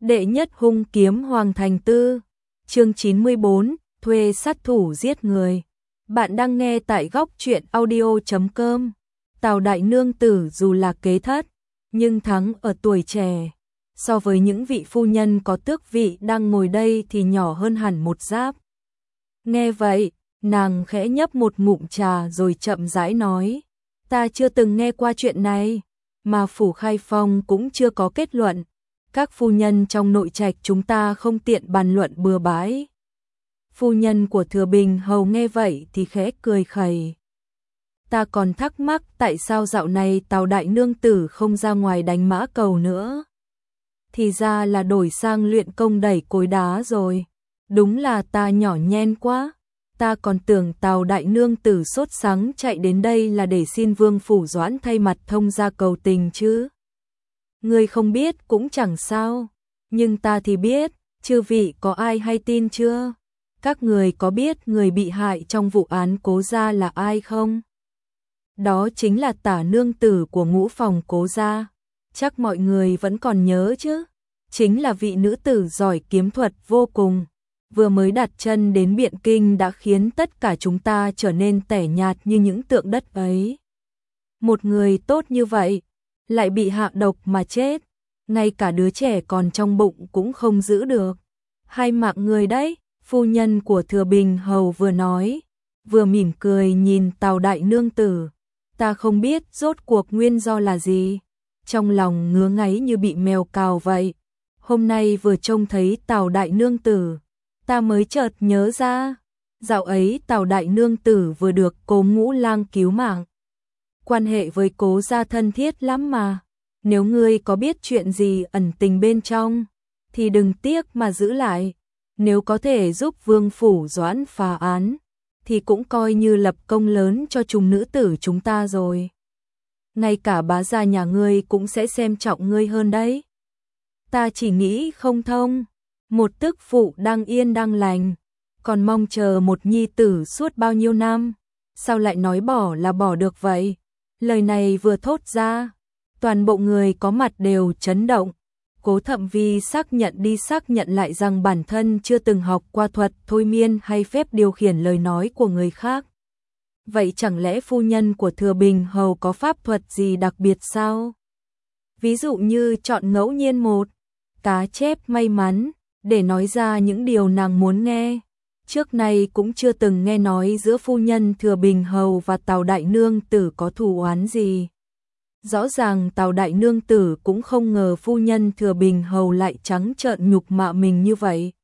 Đệ nhất hung kiếm Hoàng Thành Tư, chương 94, thuê sát thủ giết người. Bạn đang nghe tại góc truyện audio.com. Tào đại nương tử dù là kế thất, nhưng thắng ở tuổi trẻ. So với những vị phu nhân có tước vị đang ngồi đây thì nhỏ hơn hẳn một giáp. Nghe vậy, nàng khẽ nhấp một ngụm trà rồi chậm rãi nói. Ta chưa từng nghe qua chuyện này, mà Phủ Khai Phong cũng chưa có kết luận. Các phu nhân trong nội trạch chúng ta không tiện bàn luận bừa bãi. Phu nhân của Thừa Bình Hầu nghe vậy thì khẽ cười khẩy. Ta còn thắc mắc tại sao dạo này Tào đại nương tử không ra ngoài đánh mã cầu nữa. Thì ra là đổi sang luyện công đẩy cối đá rồi. Đúng là ta nhỏ nhen quá. Ta còn tưởng Tào đại nương tử sốt sắng chạy đến đây là để xin Vương Phủ Doãn thay mặt thông gia cầu tình chứ. Ngươi không biết cũng chẳng sao, nhưng ta thì biết, chư vị có ai hay tin chưa? Các người có biết người bị hại trong vụ án Cố gia là ai không? Đó chính là Tả nương tử của Ngũ phòng Cố gia. Chắc mọi người vẫn còn nhớ chứ? Chính là vị nữ tử giỏi kiếm thuật vô cùng. Vừa mới đặt chân đến Biện Kinh đã khiến tất cả chúng ta trở nên tẻ nhạt như những tượng đất ấy. Một người tốt như vậy, lại bị hạ độc mà chết, ngay cả đứa trẻ còn trong bụng cũng không giữ được. Hai mạng người đấy, phu nhân của Thừa Bình Hầu vừa nói, vừa mỉm cười nhìn Tào đại nương tử. Ta không biết rốt cuộc nguyên do là gì, trong lòng ngứa ngáy như bị mèo cào vậy. Hôm nay vừa trông thấy Tào đại nương tử, ta mới chợt nhớ ra, dạo ấy Tào đại nương tử vừa được Cố Ngũ Lang cứu mạng. Quan hệ với Cố gia thân thiết lắm mà. Nếu ngươi có biết chuyện gì ẩn tình bên trong, thì đừng tiếc mà giữ lại. Nếu có thể giúp Vương Phủ Doãn phá án, thì cũng coi như lập công lớn cho chúng nữ tử chúng ta rồi. Ngay cả bá gia nhà ngươi cũng sẽ xem trọng ngươi hơn đấy. Ta chỉ nghĩ không thông. Một tức phụ đang yên đang lành, còn mong chờ một nhi tử suốt bao nhiêu năm. Sao lại nói bỏ là bỏ được vậy? Lời này vừa thốt ra, toàn bộ người có mặt đều chấn động. Cố Thậm Vi xác nhận đi xác nhận lại rằng bản thân chưa từng học qua thuật thôi miên hay phép điều khiển lời nói của người khác. Vậy chẳng lẽ phu nhân của Thừa Bình Hầu có pháp thuật gì đặc biệt sao? Ví dụ như chọn ngẫu nhiên một cá chép may mắn để nói ra những điều nàng muốn nghe. Trước nay cũng chưa từng nghe nói giữa phu nhân Thừa Bình Hầu và Tào đại nương tử có thù oán gì. Rõ ràng Tào đại nương tử cũng không ngờ phu nhân Thừa Bình Hầu lại trắng trợn nhục mạ mình như vậy.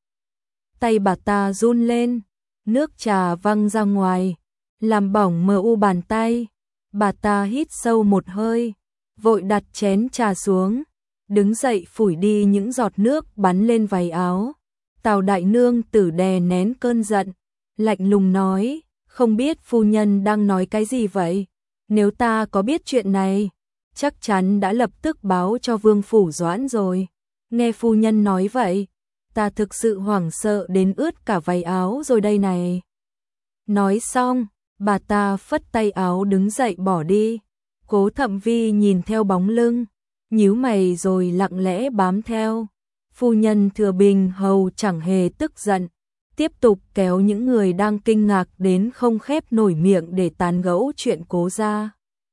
Tay bà ta run lên, nước trà văng ra ngoài, làm bỏng mờ u bàn tay. Bà ta hít sâu một hơi, vội đặt chén trà xuống, đứng dậy phủi đi những giọt nước bắn lên váy áo. Tào đại nương tử đè nén cơn giận, lạnh lùng nói, không biết phu nhân đang nói cái gì vậy? Nếu ta có biết chuyện này, chắc chắn đã lập tức báo cho Vương Phủ Doãn rồi. Nghe phu nhân nói vậy, ta thực sự hoảng sợ đến ướt cả váy áo rồi đây này. Nói xong, bà ta phất tay áo đứng dậy bỏ đi. Cố Thậm Vi nhìn theo bóng lưng, nhíu mày rồi lặng lẽ bám theo. Phu nhân Thừa Bình Hầu chẳng hề tức giận, tiếp tục kéo những người đang kinh ngạc đến không khép nổi miệng để tán gẫu chuyện Cố gia.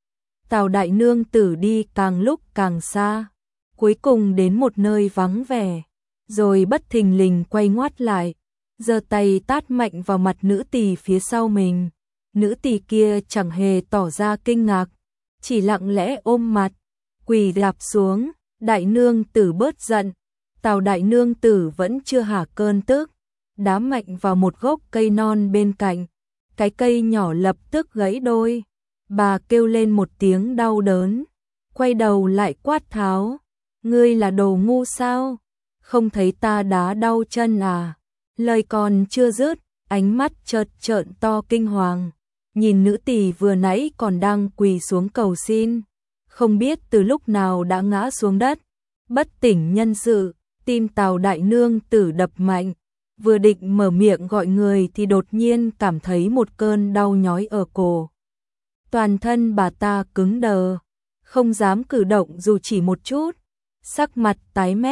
Tào đại nương tử đi càng lúc càng xa, cuối cùng đến một nơi vắng vẻ, rồi bất thình lình quay ngoắt lại, giơ tay tát mạnh vào mặt nữ tỳ phía sau mình. Nữ tỳ kia chẳng hề tỏ ra kinh ngạc, chỉ lặng lẽ ôm mặt, quỳ rạp xuống. Đại nương tử bớt giận. Tào đại nương tử vẫn chưa hả cơn tức, đá mạnh vào một gốc cây non bên cạnh, cái cây nhỏ lập tức gãy đôi. Bà kêu lên một tiếng đau đớn, quay đầu lại quát tháo, ngươi là đồ ngu sao? Không thấy ta đá đau chân à? Lời còn chưa dứt, ánh mắt chợt trợn to kinh hoàng, nhìn nữ tỳ vừa nãy còn đang quỳ xuống cầu xin, không biết từ lúc nào đã ngã xuống đất, bất tỉnh nhân sự. Tim Tào đại nương tử đập mạnh, vừa định mở miệng gọi người thì đột nhiên cảm thấy một cơn đau nhói ở cổ. Toàn thân bà ta cứng đờ, không dám cử động dù chỉ một chút, sắc mặt tái mét,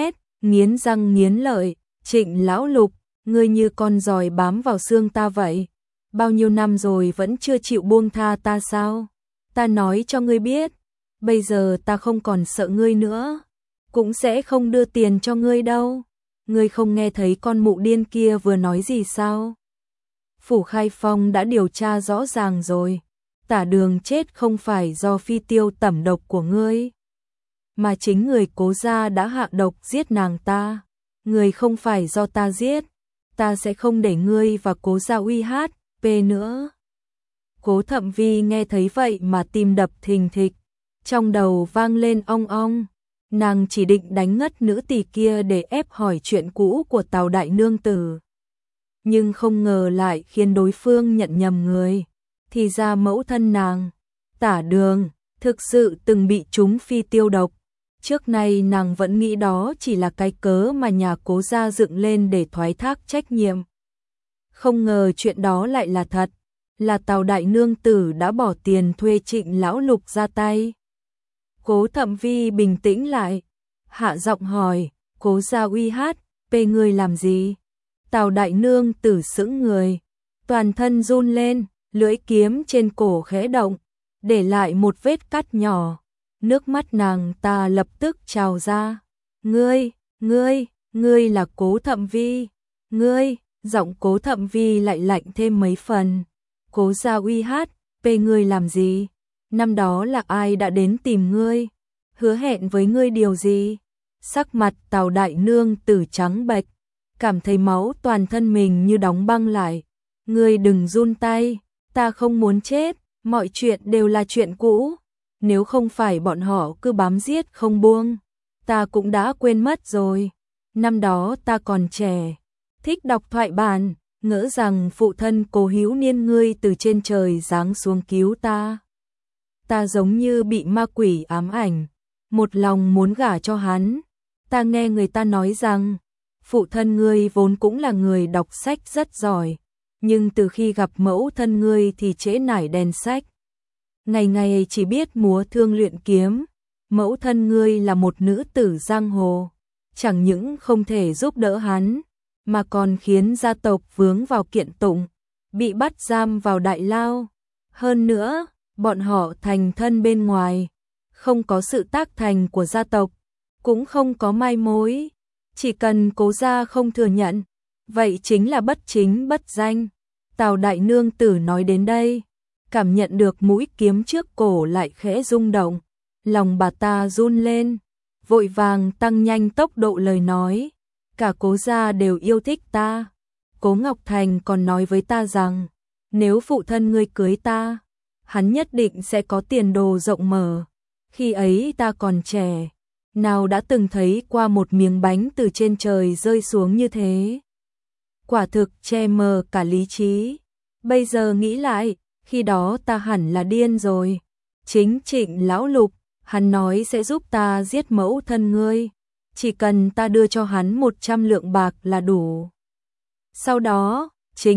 nghiến răng nghiến lợi, Trịnh Lão Lục, ngươi như con giòi bám vào xương ta vậy. Bao nhiêu năm rồi vẫn chưa chịu buông tha ta sao? Ta nói cho ngươi biết, bây giờ ta không còn sợ ngươi nữa, cũng sẽ không đưa tiền cho ngươi đâu. Ngươi không nghe thấy con mụ điên kia vừa nói gì sao? Phủ Khai Phong đã điều tra rõ ràng rồi. Tả Đường chết không phải do phi tiêu tẩm độc của ngươi, mà chính người Cố gia đã hạ độc giết nàng ta. Người không phải do ta giết, ta sẽ không để ngươi và Cố gia uy hát nữa. Cố Thậm Vi nghe thấy vậy mà tim đập thình thịch, trong đầu vang lên ong ong. Nàng chỉ định đánh ngất nữ tỳ kia để ép hỏi chuyện cũ của Tào đại nương tử, nhưng không ngờ lại khiến đối phương nhận nhầm người. Thì ra mẫu thân nàng, Tả Đường, thực sự từng bị trúng phi tiêu độc. Trước nay nàng vẫn nghĩ đó chỉ là cái cớ mà nhà Cố gia dựng lên để thoái thác trách nhiệm. Không ngờ chuyện đó lại là thật, là Tào đại nương tử đã bỏ tiền thuê Trịnh Lão Lục ra tay. Cố Thậm Vi bình tĩnh lại, hạ giọng hỏi, Cố gia uy hát, ngươi làm gì? Tào đại nương tử sững người, toàn thân run lên, lưỡi kiếm trên cổ khẽ động, để lại một vết cắt nhỏ. Nước mắt nàng ta lập tức trào ra. Ngươi là Cố Thậm Vi. Ngươi, giọng Cố Thậm Vi lại lạnh thêm mấy phần. Cố gia uy hát, ngươi làm gì? Năm đó là ai đã đến tìm ngươi? Hứa hẹn với ngươi điều gì? Sắc mặt Tào đại nương tử trắng bệch, cảm thấy máu toàn thân mình như đóng băng lại. Ngươi đừng run tay, ta không muốn chết, mọi chuyện đều là chuyện cũ. Nếu không phải bọn họ cứ bám giết không buông, ta cũng đã quên mất rồi. Năm đó ta còn trẻ, thích đọc thoại bản, ngỡ rằng phụ thân Cố Hữu Niên ngươi từ trên trời giáng xuống cứu ta. Ta giống như bị ma quỷ ám ảnh, một lòng muốn gả cho hắn. Ta nghe người ta nói rằng, phụ thân ngươi vốn cũng là người đọc sách rất giỏi, nhưng từ khi gặp mẫu thân ngươi thì trễ nải đèn sách. Ngày ngày chỉ biết múa thương luyện kiếm. Mẫu thân ngươi là một nữ tử giang hồ, chẳng những không thể giúp đỡ hắn, mà còn khiến gia tộc vướng vào kiện tụng, bị bắt giam vào đại lao. Hơn nữa, bọn họ thành thân bên ngoài, không có sự tác thành của gia tộc, cũng không có mai mối. Chỉ cần Cố gia không thừa nhận, vậy chính là bất chính bất danh. Tào đại nương tử nói đến đây, cảm nhận được mũi kiếm trước cổ lại khẽ rung động, lòng bà ta run lên, vội vàng tăng nhanh tốc độ lời nói. Cả Cố gia đều yêu thích ta. Cố Ngọc Thành còn nói với ta rằng, nếu phụ thân ngươi cưới ta, hắn nhất định sẽ có tiền đồ rộng mở. Khi ấy ta còn trẻ, nào đã từng thấy qua một miếng bánh từ trên trời rơi xuống như thế. Quả thực che mờ cả lý trí. Bây giờ nghĩ lại, khi đó ta hẳn là điên rồi. Chính Trịnh Lão Lục, hắn nói sẽ giúp ta giết mẫu thân ngươi, chỉ cần ta đưa cho hắn 100 lượng bạc là đủ. Sau đó,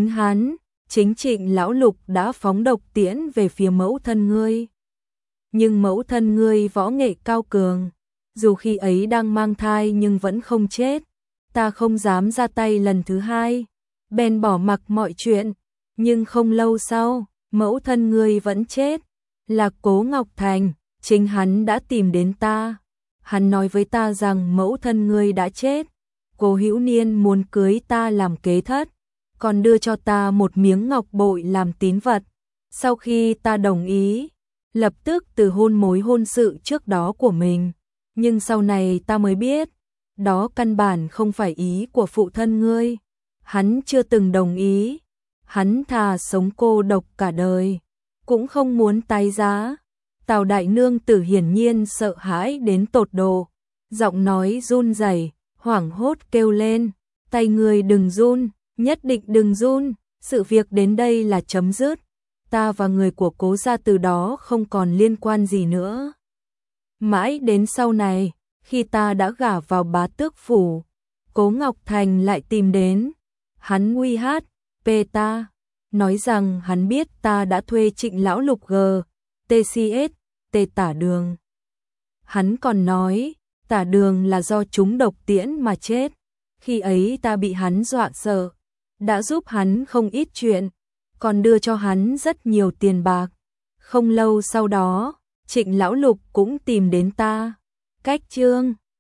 chính Trịnh Lão Lục đã phóng độc tiễn về phía mẫu thân ngươi. Nhưng mẫu thân ngươi võ nghệ cao cường, dù khi ấy đang mang thai nhưng vẫn không chết. Ta không dám ra tay lần thứ hai, bèn bỏ mặc mọi chuyện. Nhưng không lâu sau, mẫu thân ngươi vẫn chết. Là Cố Ngọc Thành, chính hắn đã tìm đến ta. Hắn nói với ta rằng mẫu thân ngươi đã chết. Cố Hữu Niên muốn cưới ta làm kế thất, còn đưa cho ta một miếng ngọc bội làm tín vật. Sau khi ta đồng ý, lập tức từ hôn mối hôn sự trước đó của mình. Nhưng sau này ta mới biết, đó căn bản không phải ý của phụ thân ngươi. Hắn chưa từng đồng ý. Hắn thà sống cô độc cả đời, cũng không muốn tái giá. Tào đại nương tử hiển nhiên sợ hãi đến tột độ, giọng nói run rẩy, hoảng hốt kêu lên, tay người đừng run, nhất định đừng run, sự việc đến đây là chấm dứt. Ta và người của Cố gia từ đó không còn liên quan gì nữa. Mãi đến sau này, khi ta đã gả vào Bá Tước phủ, Cố Ngọc Thành lại tìm đến. Hắn uy hát ta, nói rằng hắn biết ta đã thuê Trịnh Lão Lục TCS, Tả Đường. Hắn còn nói, Tả Đường là do trúng độc tiễn mà chết. Khi ấy ta bị hắn dọa sợ, đã giúp hắn không ít chuyện, còn đưa cho hắn rất nhiều tiền bạc. Không lâu sau đó, Trịnh Lão Lục cũng tìm đến ta. Cách chương